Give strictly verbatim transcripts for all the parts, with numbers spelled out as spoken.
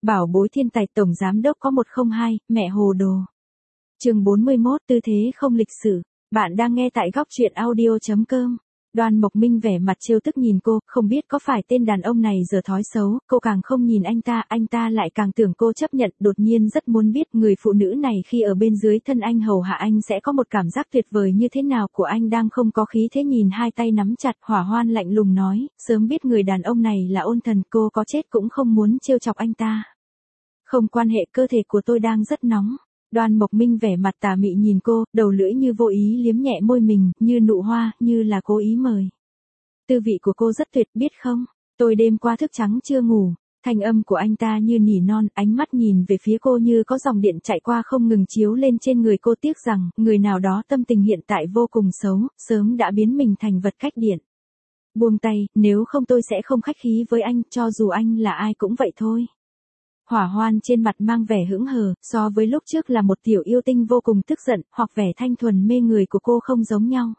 Bảo bối thiên tài tổng giám đốc có một không hai, mẹ hồ đồ. Chương bốn mươi mốt, tư thế không lịch sự. Bạn đang nghe tại góc truyện audio chấm com. Đoan Mộc Minh vẻ mặt trêu tức nhìn cô, không biết có phải tên đàn ông này giờ thói xấu, cô càng không nhìn anh ta, anh ta lại càng tưởng cô chấp nhận, đột nhiên rất muốn biết người phụ nữ này khi ở bên dưới thân anh hầu hạ anh sẽ có một cảm giác tuyệt vời như thế nào của anh đang không có khí thế nhìn hai tay nắm chặt, Hỏa Hoan lạnh lùng nói, sớm biết người đàn ông này là ôn thần cô có chết cũng không muốn trêu chọc anh ta. Không quan hệ, cơ thể của tôi đang rất nóng. Đoan Mộc Minh vẻ mặt tà mị nhìn cô, đầu lưỡi như vô ý liếm nhẹ môi mình, như nụ hoa, như là cố ý mời. Tư vị của cô rất tuyệt, biết không? Tôi đêm qua thức trắng chưa ngủ. Thanh âm của anh ta như nỉ non, ánh mắt nhìn về phía cô như có dòng điện chạy qua không ngừng chiếu lên trên người cô, tiếc rằng, người nào đó tâm tình hiện tại vô cùng xấu, sớm đã biến mình thành vật cách điện. Buông tay, nếu không tôi sẽ không khách khí với anh, cho dù anh là ai cũng vậy thôi. Hỏa Hoan trên mặt mang vẻ hững hờ, so với lúc trước là một tiểu yêu tinh vô cùng tức giận, hoặc vẻ thanh thuần mê người của cô không giống nhau.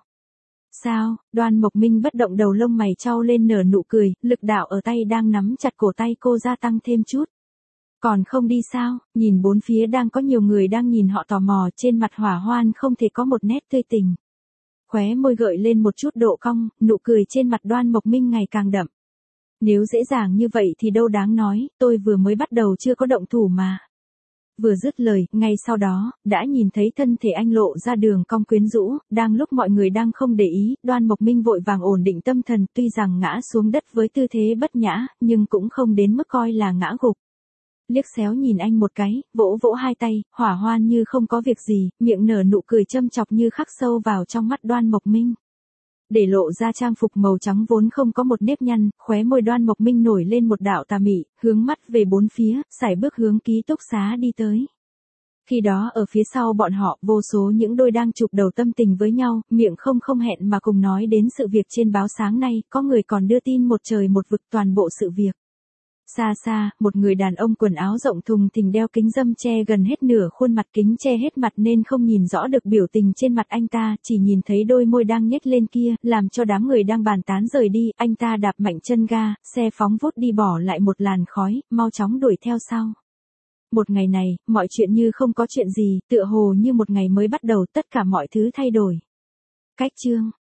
Sao? Đoan Mộc Minh bất động, đầu lông mày chau lên nở nụ cười, lực đạo ở tay đang nắm chặt cổ tay cô gia tăng thêm chút. Còn không đi sao? Nhìn bốn phía đang có nhiều người đang nhìn họ tò mò, trên mặt Hỏa Hoan không thể có một nét tươi tình. Khóe môi gợi lên một chút độ cong, nụ cười trên mặt Đoan Mộc Minh ngày càng đậm. Nếu dễ dàng như vậy thì đâu đáng nói, tôi vừa mới bắt đầu chưa có động thủ mà. Vừa dứt lời, ngay sau đó, đã nhìn thấy thân thể anh lộ ra đường cong quyến rũ, đang lúc mọi người đang không để ý, Đoan Mộc Minh vội vàng ổn định tâm thần, tuy rằng ngã xuống đất với tư thế bất nhã, nhưng cũng không đến mức coi là ngã gục. Liếc xéo nhìn anh một cái, vỗ vỗ hai tay, Hỏa Hoan như không có việc gì, miệng nở nụ cười châm chọc như khắc sâu vào trong mắt Đoan Mộc Minh. Để lộ ra trang phục màu trắng vốn không có một nếp nhăn, khóe môi Đoan Mộc Minh nổi lên một đạo tà mị, hướng mắt về bốn phía, sải bước hướng ký túc xá đi tới. Khi đó ở phía sau bọn họ, vô số những đôi đang chụp đầu tâm tình với nhau, miệng không không hẹn mà cùng nói đến sự việc trên báo sáng nay, có người còn đưa tin một trời một vực toàn bộ sự việc. Xa xa, một người đàn ông quần áo rộng thùng thình đeo kính râm che gần hết nửa khuôn mặt, kính che hết mặt nên không nhìn rõ được biểu tình trên mặt anh ta, chỉ nhìn thấy đôi môi đang nhếch lên kia, làm cho đám người đang bàn tán rời đi, anh ta đạp mạnh chân ga, xe phóng vút đi bỏ lại một làn khói, mau chóng đuổi theo sau. Một ngày này, mọi chuyện như không có chuyện gì, tựa hồ như một ngày mới bắt đầu, tất cả mọi thứ thay đổi. Cách chương